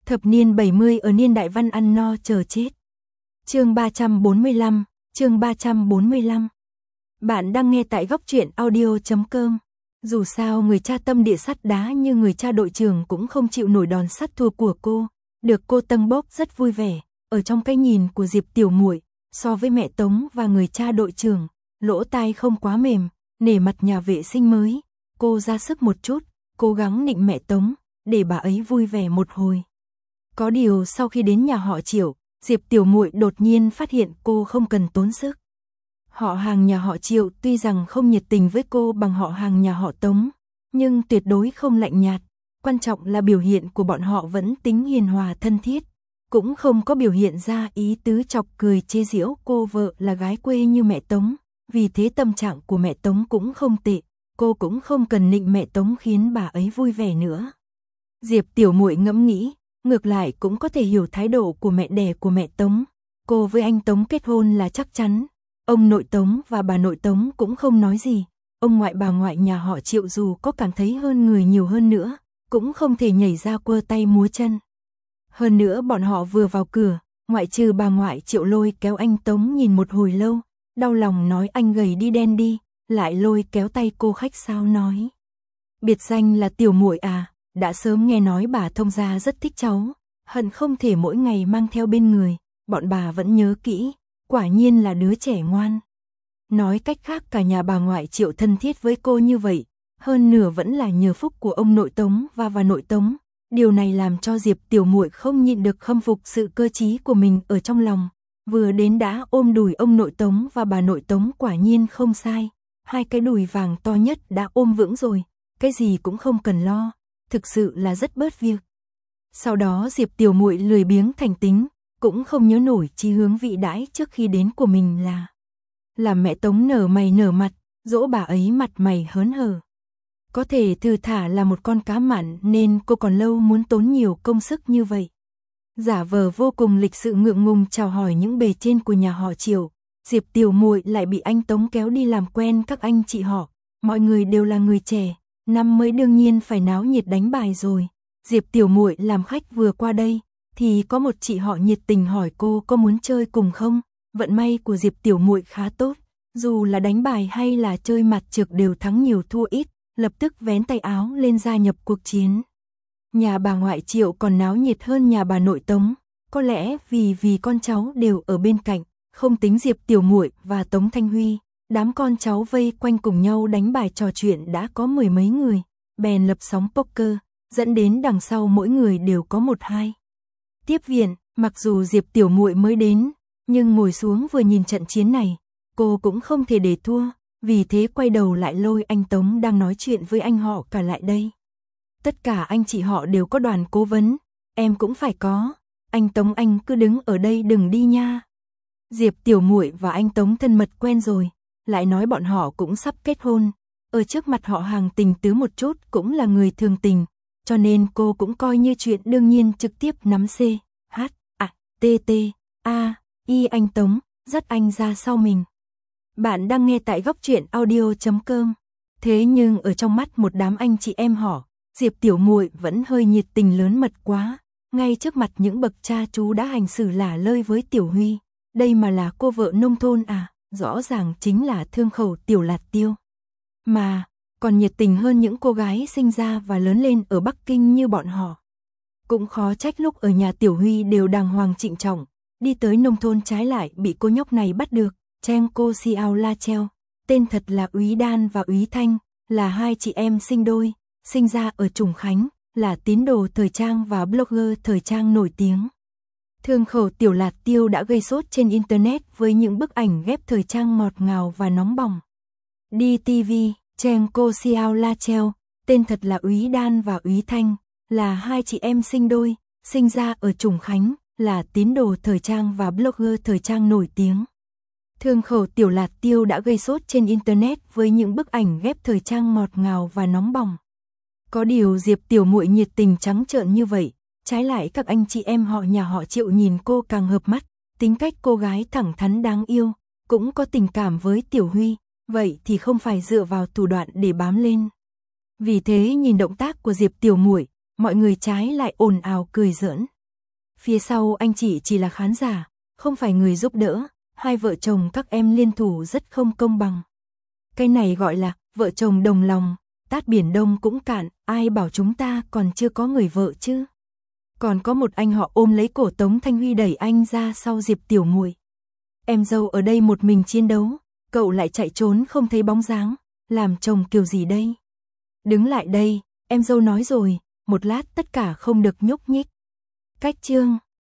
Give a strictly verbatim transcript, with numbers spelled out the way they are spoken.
Thập niên bảy mươi ở niên đại văn ăn no chờ chết. Chương ba trăm bốn mươi lăm, chương ba trăm bốn mươi lăm. Bạn đang nghe tại góc truyện audio chấm com. Dù sao người cha tâm địa sắt đá như người cha đội trưởng cũng không chịu nổi đòn sắt thua của cô, được cô tâng bốc rất vui vẻ. Ở trong cái nhìn của Diệp tiểu muội, so với mẹ Tống và người cha đội trưởng, lỗ tai không quá mềm, nể mặt nhà vệ sinh mới, cô ra sức một chút, cố gắng nịnh mẹ Tống, để bà ấy vui vẻ một hồi. Có điều sau khi đến nhà họ Triệu, Diệp tiểu muội đột nhiên phát hiện cô không cần tốn sức. Họ hàng nhà họ Triệu tuy rằng không nhiệt tình với cô bằng họ hàng nhà họ Tống, nhưng tuyệt đối không lạnh nhạt, quan trọng là biểu hiện của bọn họ vẫn tính hiền hòa thân thiết, cũng không có biểu hiện ra ý tứ chọc cười chế giễu cô vợ là gái quê như mẹ Tống, vì thế tâm trạng của mẹ Tống cũng không tệ, cô cũng không cần nịnh mẹ Tống khiến bà ấy vui vẻ nữa. Diệp tiểu muội ngẫm nghĩ, ngược lại cũng có thể hiểu thái độ của mẹ đẻ của mẹ Tống, cô với anh Tống kết hôn là chắc chắn. Ông nội Tống và bà nội Tống cũng không nói gì, ông ngoại bà ngoại nhà họ Triệu dù có cảm thấy hơn người nhiều hơn nữa, cũng không thể nhảy ra quơ tay múa chân. Hơn nữa bọn họ vừa vào cửa, ngoại trừ bà ngoại Triệu lôi kéo anh Tống nhìn một hồi lâu, đau lòng nói anh gầy đi đen đi, lại lôi kéo tay cô khách sáo nói. Biệt danh là tiểu muội à, đã sớm nghe nói bà thông gia rất thích cháu, hận không thể mỗi ngày mang theo bên người, bọn bà vẫn nhớ kỹ. Quả nhiên là đứa trẻ ngoan. Nói cách khác cả nhà bà ngoại Triệu thân thiết với cô như vậy, hơn nửa vẫn là nhờ phúc của ông nội Tống và bà nội Tống. Điều này làm cho Diệp tiểu muội không nhịn được khâm phục sự cơ trí của mình ở trong lòng. Vừa đến đã ôm đùi ông nội Tống và bà nội Tống quả nhiên không sai. Hai cái đùi vàng to nhất đã ôm vững rồi, cái gì cũng không cần lo, thực sự là rất bớt việc. Sau đó Diệp tiểu muội lười biếng thành tính, cũng không nhớ nổi chí hướng vị đãi trước khi đến của mình là làm mẹ Tống nở mày nở mặt, dỗ bà ấy mặt mày hớn hở. Có thể thư thả là một con cá mặn nên cô còn lâu muốn tốn nhiều công sức như vậy. Giả vờ vô cùng lịch sự ngượng ngùng chào hỏi những bề trên của nhà họ Triệu, Diệp tiểu muội lại bị anh Tống kéo đi làm quen các anh chị họ, mọi người đều là người trẻ, năm mới đương nhiên phải náo nhiệt đánh bài rồi. Diệp tiểu muội làm khách vừa qua đây, thì có một chị họ nhiệt tình hỏi cô có muốn chơi cùng không. Vận may của Diệp tiểu muội khá tốt, dù là đánh bài hay là chơi mặt trược đều thắng nhiều thua ít, lập tức vén tay áo lên gia nhập cuộc chiến. Nhà bà ngoại Triệu còn náo nhiệt hơn nhà bà nội Tống, có lẽ vì vì con cháu đều ở bên cạnh, không tính Diệp tiểu muội và Tống Thanh Huy, đám con cháu vây quanh cùng nhau đánh bài trò chuyện đã có mười mấy người, bèn lập sóng poker, dẫn đến đằng sau mỗi người đều có một hai. Tiếp viện, mặc dù Diệp tiểu muội mới đến, nhưng ngồi xuống vừa nhìn trận chiến này, cô cũng không thể để thua, vì thế quay đầu lại lôi anh Tống đang nói chuyện với anh họ cả lại đây. Tất cả anh chị họ đều có đoàn cố vấn, em cũng phải có, anh Tống anh cứ đứng ở đây đừng đi nha. Diệp tiểu muội và anh Tống thân mật quen rồi, lại nói bọn họ cũng sắp kết hôn, ở trước mặt họ hàng tình tứ một chút cũng là người thường tình. Cho nên cô cũng coi như chuyện đương nhiên trực tiếp nắm C, H, A, T, T, A, I anh Tống, dắt anh ra sau mình. Bạn đang nghe tại góc truyện audio chấm com. Thế nhưng ở trong mắt một đám anh chị em họ, Diệp tiểu muội vẫn hơi nhiệt tình lớn mật quá. Ngay trước mặt những bậc cha chú đã hành xử lả lơi với Tiểu Huy. Đây mà là cô vợ nông thôn à, rõ ràng chính là thương khẩu tiểu lạt tiêu. Mà còn nhiệt tình hơn những cô gái sinh ra và lớn lên ở Bắc Kinh như bọn họ. Cũng khó trách lúc ở nhà Tiểu Huy đều đàng hoàng trịnh trọng, đi tới nông thôn trái lại bị cô nhóc này bắt được. Cheng cô Xiao La Treo, tên thật là Úy Đan và Úy Thanh, là hai chị em sinh đôi, sinh ra ở Trùng Khánh, là tín đồ thời trang và blogger thời trang nổi tiếng. Thương khẩu tiểu lạt tiêu đã gây sốt trên internet với những bức ảnh ghép thời trang ngọt ngào và nóng bỏng. Đi ti vi, Cheng cô Xiao La Treo, tên thật là Úy Đan và Úy Thanh, là hai chị em sinh đôi, sinh ra ở Trùng Khánh, là tín đồ thời trang và blogger thời trang nổi tiếng. Thương khẩu tiểu lạt tiêu đã gây sốt trên internet với những bức ảnh ghép thời trang ngọt ngào và nóng bỏng. Có điều Diệp tiểu muội nhiệt tình trắng trợn như vậy, trái lại các anh chị em họ nhà họ Triệu nhìn cô càng hợp mắt, tính cách cô gái thẳng thắn đáng yêu, cũng có tình cảm với Tiểu Huy, vậy thì không phải dựa vào thủ đoạn để bám lên. Vì thế nhìn động tác của Diệp tiểu muội, mọi người trái lại ồn ào cười giỡn. Phía sau anh chị chỉ là khán giả, không phải người giúp đỡ, hai vợ chồng các em liên thủ rất không công bằng. Cái này gọi là vợ chồng đồng lòng, tát biển Đông cũng cạn, ai bảo chúng ta còn chưa có người vợ chứ. Còn có một anh họ ôm lấy cổ Tống Thanh Huy đẩy anh ra sau Diệp Tiểu Muội. Em dâu ở đây một mình chiến đấu, cậu lại chạy trốn không thấy bóng dáng, làm chồng kiểu gì đây? Đứng lại đây, em dâu nói rồi, một lát tất cả không được nhúc nhích. Cách chương